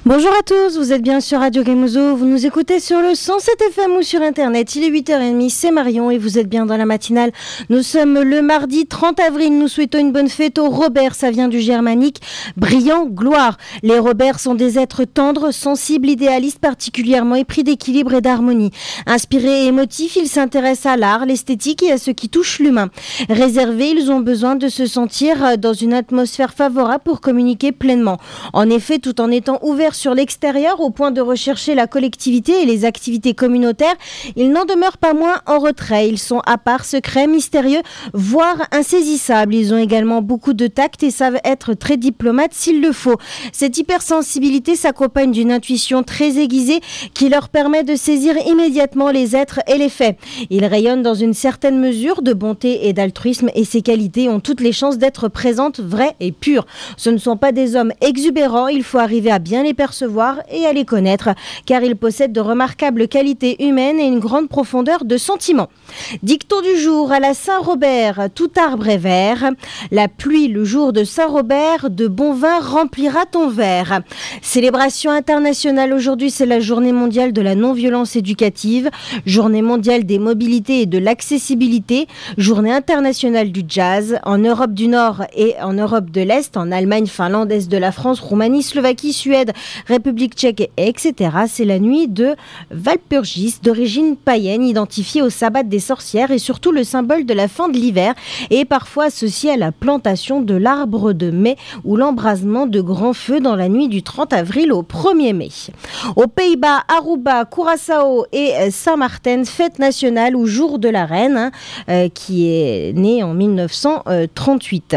Bonjour à tous, vous êtes bien sur Radio Kemozo, vous nous écoutez sur le 107 FM ou sur internet, il est 8h30, c'est Marion et vous êtes bien dans la matinale. Nous sommes le mardi 30 avril, nous souhaitons une bonne fête aux Robert, ça vient du germanique, brillant, gloire. Les Robert sont des êtres tendres, sensibles, idéalistes, particulièrement épris d'équilibre et d'harmonie. Inspirés et émotifs, ils s'intéressent à l'art, l'esthétique et à ce qui touche l'humain. Réservés, ils ont besoin de se sentir dans une atmosphère favorable pour communiquer pleinement. En effet, tout en étant ouverts sur l'extérieur au point de rechercher la collectivité et les activités communautaires, ils n'en demeurent pas moins en retrait. Ils sont à part, secrets, mystérieux, voire insaisissables. Ils ont également beaucoup de tact et savent être très diplomates s'il le faut. Cette hypersensibilité s'accompagne d'une intuition très aiguisée qui leur permet de saisir immédiatement les êtres et les faits. Ils rayonnent dans une certaine mesure de bonté et d'altruisme et ces qualités ont toutes les chances d'être présentes, vraies et pures. Ce ne sont pas des hommes exubérants, il faut arriver à bien les percevoir et à les connaître, car ils possèdent de remarquables qualités humaines et une grande profondeur de sentiments. Dicton du jour à la Saint-Robert, tout arbre est vert. La pluie le jour de Saint-Robert, de bon vin remplira ton verre. Célébration internationale aujourd'hui, c'est la journée mondiale de la non-violence éducative, journée mondiale des mobilités et de l'accessibilité, journée internationale du jazz, en Europe du Nord et en Europe de l'Est, en Allemagne, Finlande, Est de la France, Roumanie, Slovaquie, Suède, République tchèque, etc. C'est la nuit de Walpurgis, d'origine païenne, identifiée au sabbat des sorcières et surtout le symbole de la fin de l'hiver et parfois associée à la plantation de l'arbre de mai ou l'embrasement de grands feux dans la nuit du 30 avril au 1er mai. Aux Pays-Bas, Aruba, Curaçao et Saint-Martin, fête nationale ou jour de la reine, qui est née en 1938.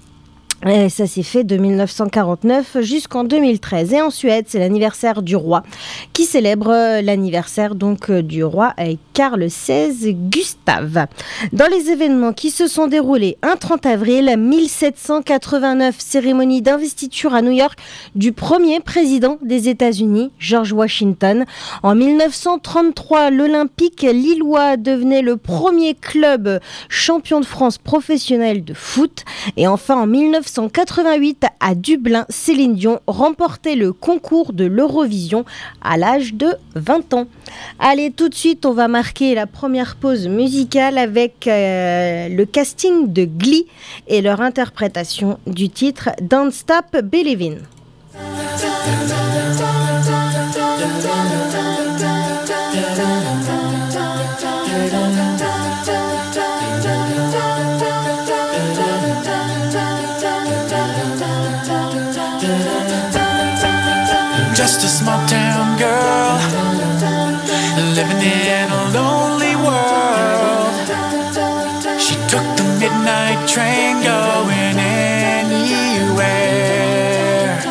Et ça s'est fait de 1949 jusqu'en 2013. Et en Suède, c'est l'anniversaire du roi qui célèbre l'anniversaire donc du roi Carl XVI Gustave. Dans les événements qui se sont déroulés un 30 avril 1789, cérémonie d'investiture à New York du premier président des États-Unis, George Washington. En 1933, l'Olympique lillois devenait le premier club champion de France professionnel de foot. Et enfin, en 1988, à Dublin, Céline Dion remportait le concours de l'Eurovision à l'âge de 20 ans. Allez, tout de suite, on va marquer la première pause musicale avec le casting de Glee et leur interprétation du titre Don't Stop Believin'. Just a small town girl living in a lonely world. She took the midnight train going anywhere.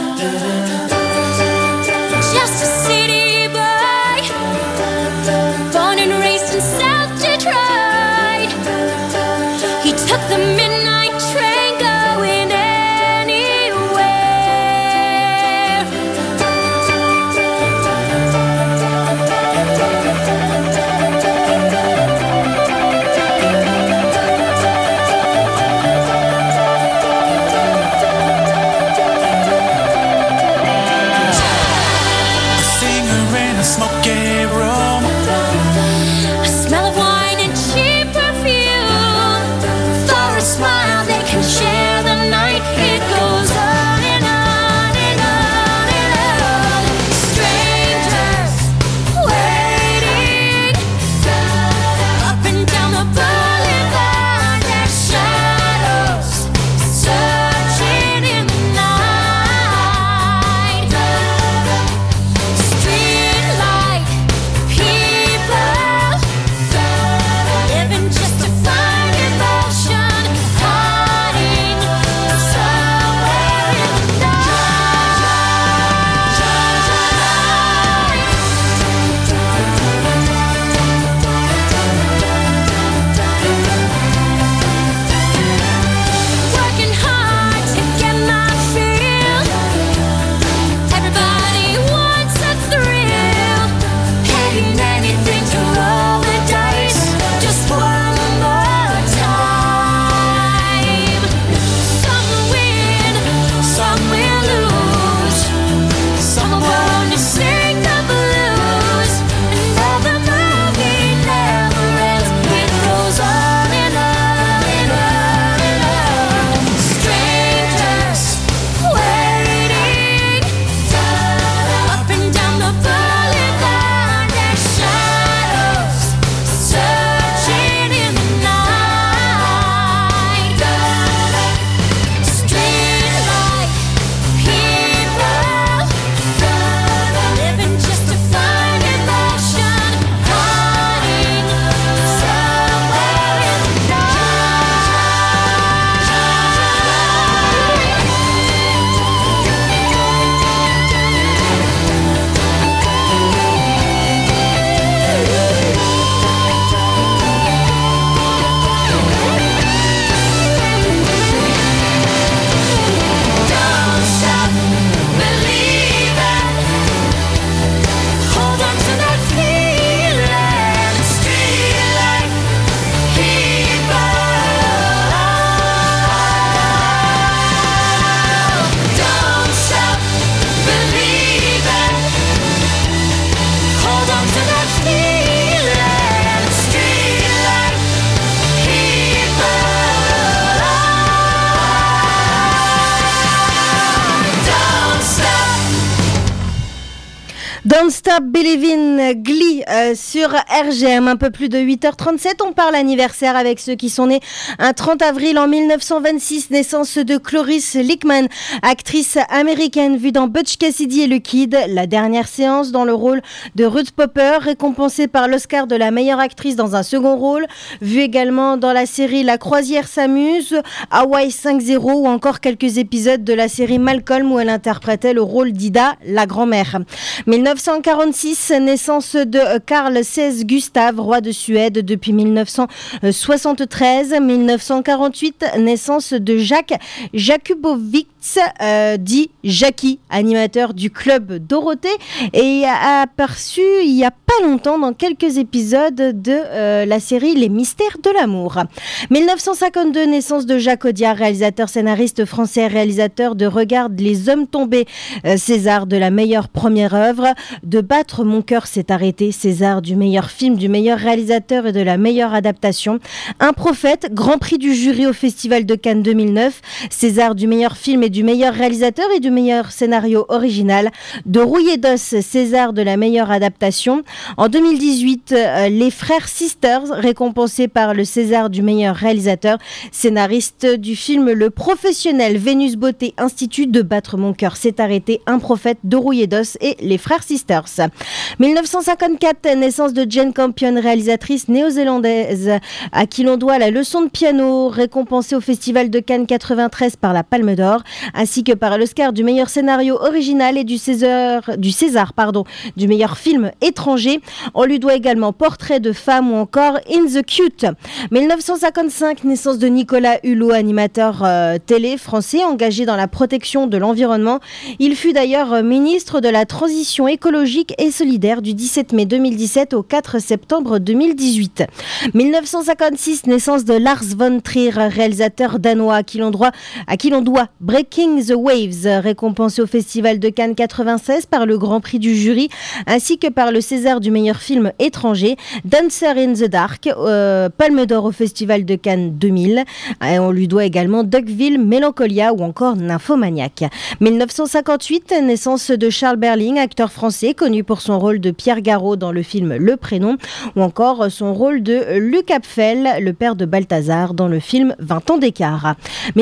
Just a city boy, born and raised in South Detroit. He took the midnight train going anywhere. Smoky room, A smell of wine and cheap perfume. For a smile they can share the night. It goes on and on and on and on. Strangers waiting up and down the boulevard. Their shadows searching in the night. Street light Don't Stop Believin', Glee sur RGM, un peu plus de 8h37. On parle anniversaire avec ceux qui sont nés un 30 avril en 1926, naissance de Cloris Leachman, actrice américaine vue dans Butch Cassidy et le Kid, La dernière séance dans le rôle de Ruth Popper, récompensée par l'Oscar de la meilleure actrice dans un second rôle, vue également dans la série La croisière s'amuse, Hawaii 5-0 ou encore quelques épisodes de la série Malcolm où elle interprétait le rôle d'Ida, la grand-mère. 1946, naissance de Carl XVI Gustave, roi de Suède depuis 1973. 1948, naissance de Jacques Jakubowicz, dit Jackie, animateur du club Dorothée, et aperçu il n'y a pas longtemps dans quelques épisodes de la série Les Mystères de l'amour. 1952, naissance de Jacques Audiard, réalisateur scénariste français, réalisateur de Regarde les hommes tombés, César de la meilleure première œuvre, de Battre mon cœur s'est arrêté, César du meilleur film, du meilleur réalisateur et de la meilleure adaptation, Un prophète, grand prix du jury au Festival de Cannes 2009, César du meilleur film et du meilleur réalisateur et du meilleur scénario original, de Rouillé d'os, César de la meilleure adaptation. En 2018, les frères Sisters, récompensés par le César du meilleur réalisateur, scénariste du film Le Professionnel, Vénus Beauté Institut, de Battre mon cœur s'est arrêté, Un prophète, de Rouillé d'os et les frères Sisters. 1954, naissance de Jane Campion, réalisatrice néo-zélandaise à qui l'on doit La leçon de piano, récompensée au Festival de Cannes 93 par la Palme d'Or, ainsi que par l'Oscar du meilleur scénario original et du César, du meilleur film étranger. On lui doit également Portrait de femme ou encore In the Cute. 1955, naissance de Nicolas Hulot, animateur télé français engagé dans la protection de l'environnement. Il fut d'ailleurs ministre de la Transition écologique et solidaire du 17 mai 2017 au 4 septembre 2018. 1956, naissance de Lars von Trier, réalisateur danois à qui l'on doit Breaking the Waves, récompensé au Festival de Cannes 96 par le Grand Prix du jury ainsi que par le César du meilleur film étranger, Dancer in the Dark, Palme d'Or au Festival de Cannes 2000. Et on lui doit également Duckville, Mélancolia ou encore Nymphomaniac. 1958, naissance de Charles Berling, acteur français connu pour son rôle de Pierre Garot dans le film Le Prénom ou encore son rôle de Luc Apfel, le père de Balthazar dans le film 20 ans d'écart.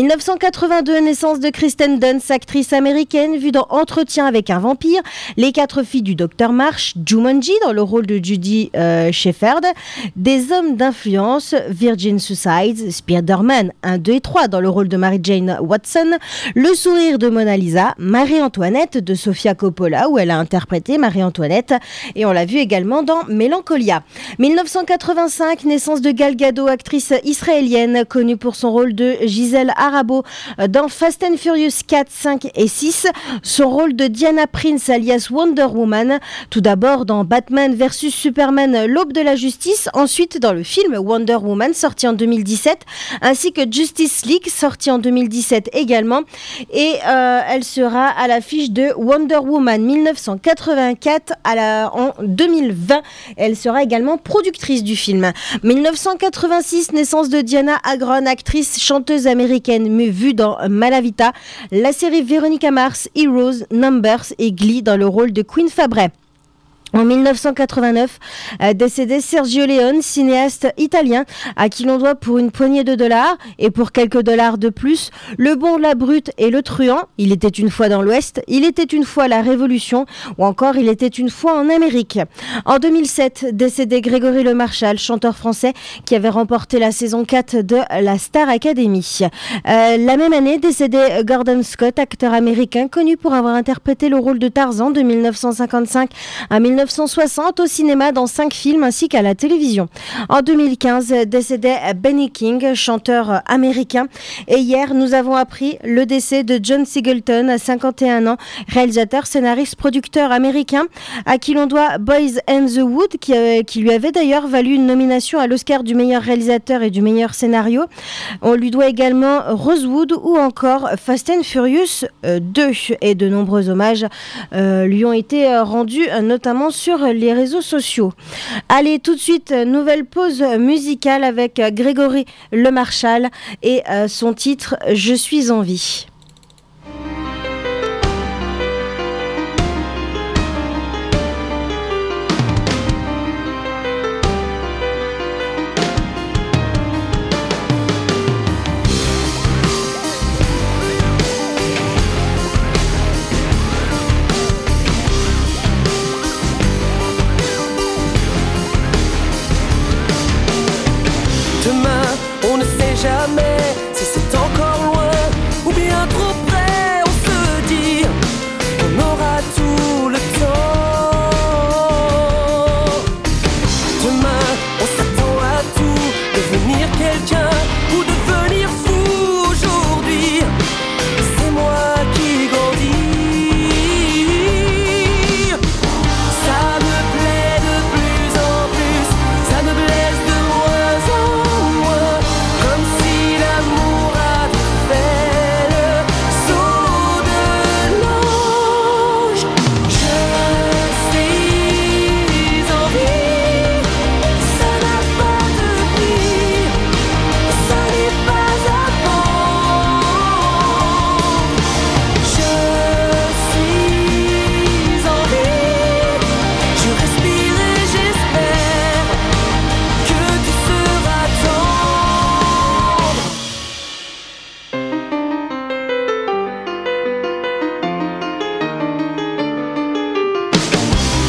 1982, naissance de Kristen Dunst, actrice américaine vue dans Entretien avec un vampire, Les 4 filles du Dr Marsh, Jumanji dans le rôle de Judy Shepherd, Des hommes d'influence, Virgin Suicides, Spider-Man 1, 2 et 3 dans le rôle de Mary Jane Watson, Le sourire de Mona Lisa, Marie-Antoinette de Sofia Coppola où elle a interprété Marie-Antoinette et on l'a vu également dans Mélancolia. 1985, naissance de Gal Gadot, actrice israélienne connue pour son rôle de Gisèle Arabo dans Fast and Furious 4, 5 et 6, son rôle de Diana Prince alias Wonder Woman, tout d'abord dans Batman vs Superman, l'aube de la justice, ensuite dans le film Wonder Woman sorti en 2017, ainsi que Justice League sorti en 2017 également, et elle sera à l'affiche de Wonder Woman 1984 en 2020. Elle sera également productrice du film. 1986, naissance de Diana Agron, actrice chanteuse américaine vue dans Malavita, la série Veronica Mars, Heroes, Numbers et Glee dans le rôle de Queen Fabray. En 1989, décédé Sergio Leone, cinéaste italien, à qui l'on doit pour une poignée de dollars et pour quelques dollars de plus, Le bon, la brute et le truand, Il était une fois dans l'Ouest, Il était une fois la Révolution ou encore Il était une fois en Amérique. En 2007, décédé Grégory Le Marchal, chanteur français qui avait remporté la saison 4 de la Star Academy. La même année, décédé Gordon Scott, acteur américain connu pour avoir interprété le rôle de Tarzan de 1955 à 1960 au cinéma dans 5 films ainsi qu'à la télévision. En 2015, décédé Benny King, chanteur américain. Et hier, nous avons appris le décès de John Singleton, à 51 ans, réalisateur, scénariste, producteur américain, à qui l'on doit Boys and the Wood, qui lui avait d'ailleurs valu une nomination à l'Oscar du meilleur réalisateur et du meilleur scénario. On lui doit également Rosewood ou encore Fast and Furious 2. Et de nombreux hommages lui ont été rendus, notamment sur les réseaux sociaux. Allez, tout de suite, nouvelle pause musicale avec Grégory Le Marchal et son titre « Je suis en vie ».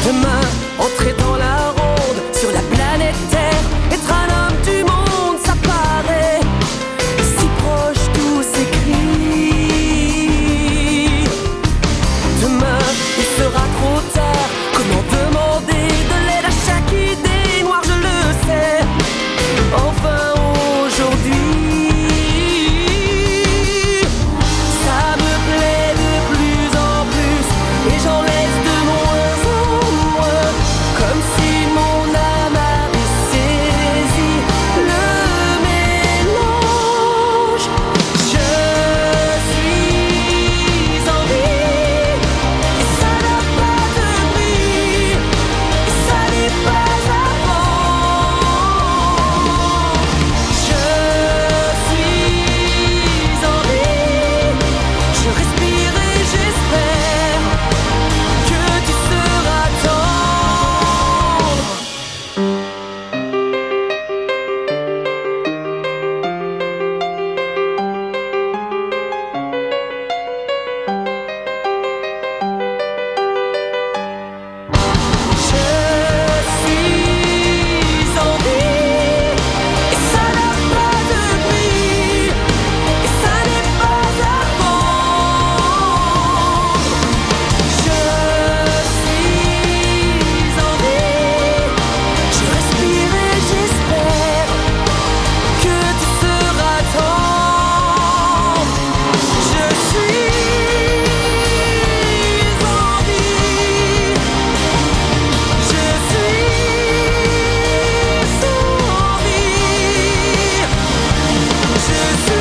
Demain, entrer dans la ronde sur la planète Terre, être un homme du monde, ça paraît si proche, tout s'écrit. Demain, il sera trop tard. Comment demander de l'aide à chaque idée noire, je le sais. Enfin aujourd'hui, ça me plaît de plus en plus et j'en laisse de moins en moins, comme si mon âme avait saisi le mélange. Je suis en vie et ça n'a pas de prix, et ça n'est pas avant. Je suis en vie, je respire et j'espère que tu seras tendre. Je suis en vie et ça n'a pas de prix, et ça n'est pas avant. Je suis en vie, je respire et j'espère que tu seras tendre. Je suis en vie, je suis en vie, je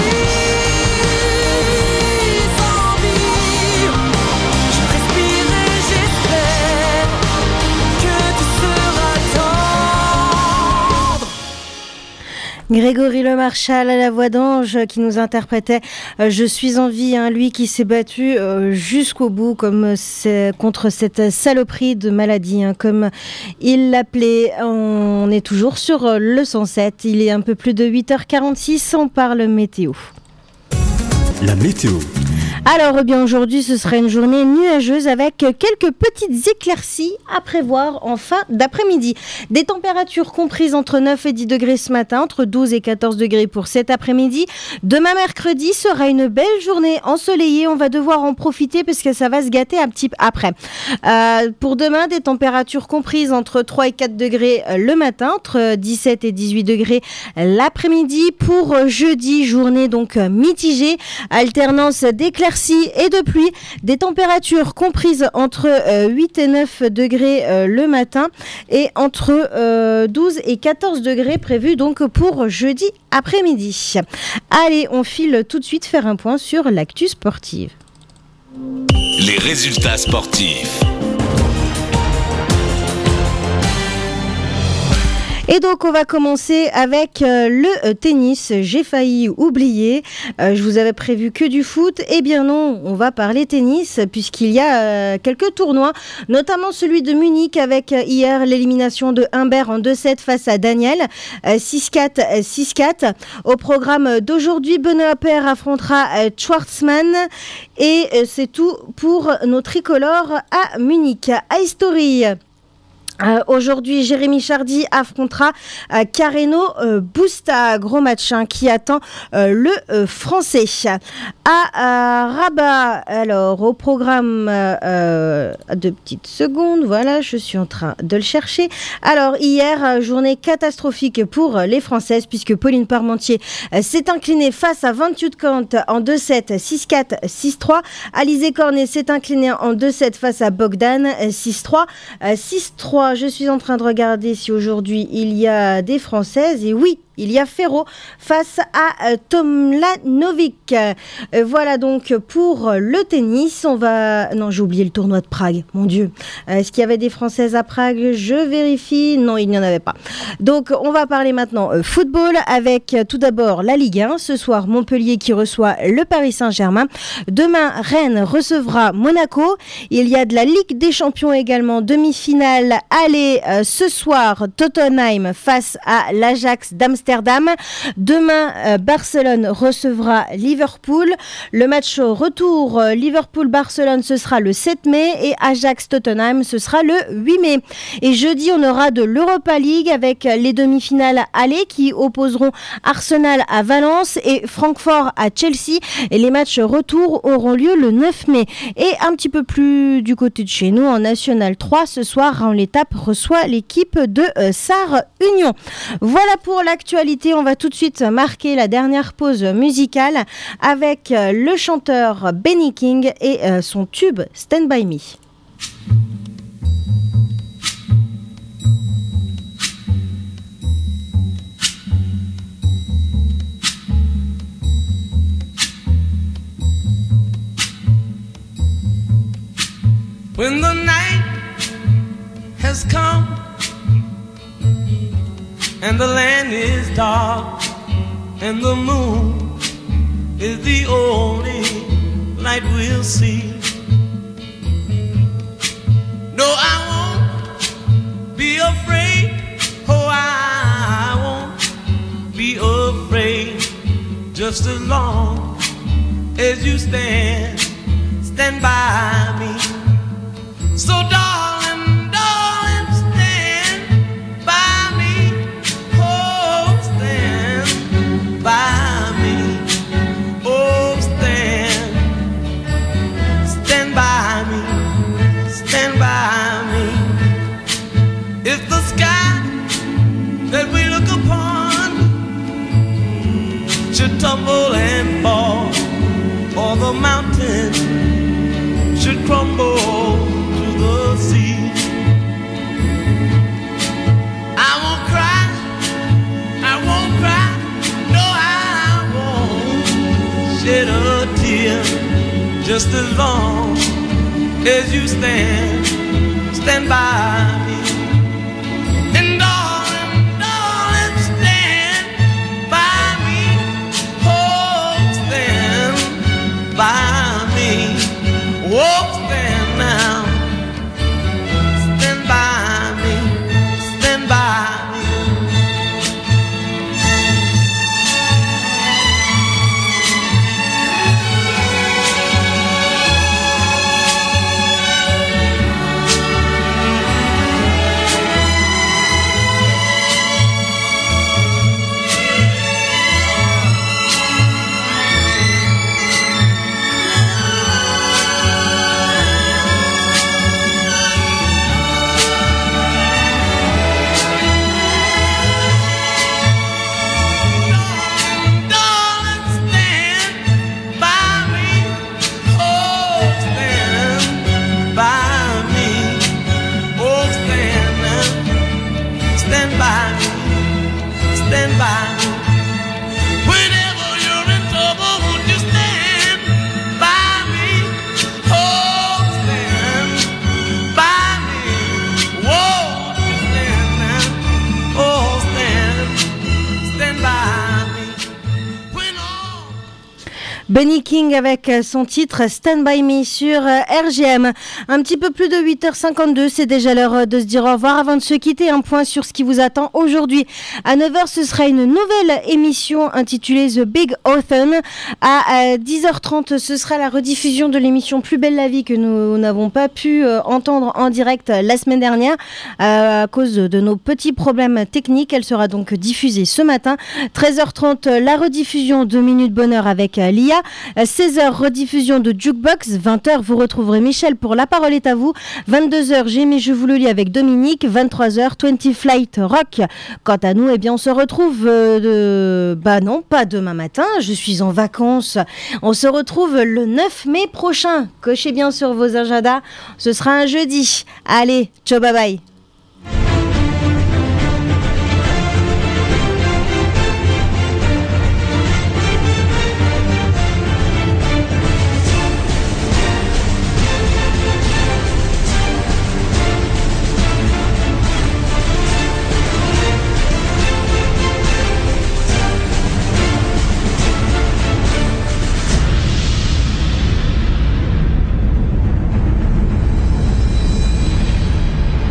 respire et j'espère que tu seras tendre. Grégory Le Marchal à la voix d'ange qui nous interprétait Je suis en vie, hein, lui qui s'est battu jusqu'au bout contre cette saloperie de maladie, hein, comme il l'appelait. On est toujours sur le 107, il est un peu plus de 8h46, on parle météo. La météo. Alors, bien aujourd'hui, ce sera une journée nuageuse avec quelques petites éclaircies à prévoir en fin d'après-midi. Des températures comprises entre 9 et 10 degrés ce matin, entre 12 et 14 degrés pour cet après-midi. Demain, mercredi, sera une belle journée ensoleillée. On va devoir en profiter parce que ça va se gâter un petit peu après. Pour demain, des températures comprises entre 3 et 4 degrés le matin, entre 17 et 18 degrés l'après-midi. Pour jeudi, journée donc mitigée, alternance d'éclaircies et de pluie, des températures comprises entre 8 et 9 degrés le matin et entre 12 et 14 degrés prévus donc pour jeudi après-midi. Allez, on file tout de suite faire un point sur l'actu sportive. Les résultats sportifs. Et donc, on va commencer avec le tennis. J'ai failli oublier. Je vous avais prévu que du foot. Eh bien non, on va parler tennis puisqu'il y a quelques tournois, notamment celui de Munich avec hier l'élimination de Humbert en 2-7 face à Daniel. 6-4, 6-4. Au programme d'aujourd'hui, Benoît Paire affrontera Schwartzmann. Et c'est tout pour nos tricolores à Munich. À History. Aujourd'hui, Jérémy Chardy affrontera Carreno Busta, gros match qui attend le français. À Rabat, alors au programme, 2 petites secondes, voilà, je suis en train de le chercher. Alors hier, journée catastrophique pour les Françaises puisque Pauline Parmentier s'est inclinée face à Van Tuytkamp en 2-7, 6-4, 6-3. Alizé Cornet s'est inclinée en 2-7 face à Bogdan, 6-3, 6-3. Je suis en train de regarder si aujourd'hui il y a des Françaises et oui, il y a Ferro face à Tomljanovic. Voilà donc pour le tennis. On va... Non, j'ai oublié le tournoi de Prague, mon Dieu. Est-ce qu'il y avait des Françaises à Prague ? Je vérifie. Non, il n'y en avait pas. Donc, on va parler maintenant football avec tout d'abord la Ligue 1. Ce soir, Montpellier qui reçoit le Paris Saint-Germain. Demain, Rennes recevra Monaco. Il y a de la Ligue des Champions également. Demi-finale aller ce soir, Tottenham face à l'Ajax d'Amsterdam. Amsterdam. Demain, Barcelone recevra Liverpool. Le match retour Liverpool-Barcelone, ce sera le 7 mai et Ajax-Tottenham, ce sera le 8 mai. Et jeudi, on aura de l'Europa League avec les demi-finales aller qui opposeront Arsenal à Valence et Francfort à Chelsea. Et les matchs retour auront lieu le 9 mai. Et un petit peu plus du côté de chez nous, en National 3, ce soir, Raon-l'Étape reçoit l'équipe de Sarre Union. Voilà pour l'actualité. On va tout de suite marquer la dernière pause musicale avec le chanteur Benny King et son tube Stand By Me. When the night has come and the land is dark and the moon is the only light we'll see. No, I won't be afraid. Oh, I won't be afraid. Just as long as you stand by me. So darling, darling, stand by me. Oh, stand by me. Oh, stand by me. Stand by me. If the sky that we look upon should tumble and fall, or the mountain should crumble the sea, I won't cry, no, I won't shed a tear, just as long as you stand by me. And darling, darling, stand by me, oh, stand by me, oh, stand now. Benny King avec son titre Stand By Me sur RGM. Un petit peu plus de 8h52, c'est déjà l'heure de se dire au revoir. Avant de se quitter, un point sur ce qui vous attend aujourd'hui. À 9h, ce sera une nouvelle émission intitulée The Big Autumn. À 10h30, ce sera la rediffusion de l'émission Plus belle la vie que nous n'avons pas pu entendre en direct la semaine dernière à cause de nos petits problèmes techniques. Elle sera donc diffusée ce matin. 13h30, la rediffusion de Minute Bonheur avec Lia. 16h, rediffusion de Jukebox. 20h, vous retrouverez Michel pour La Parole est à vous. 22h, J'ai aimé, je vous le lis avec Dominique. 23h, 20 Flight Rock. Quant à nous, eh bien, on se retrouve non, pas demain matin. Je suis en vacances. On se retrouve le 9 mai prochain. Cochez bien sur vos agendas. Ce sera un jeudi. Allez, ciao, bye bye.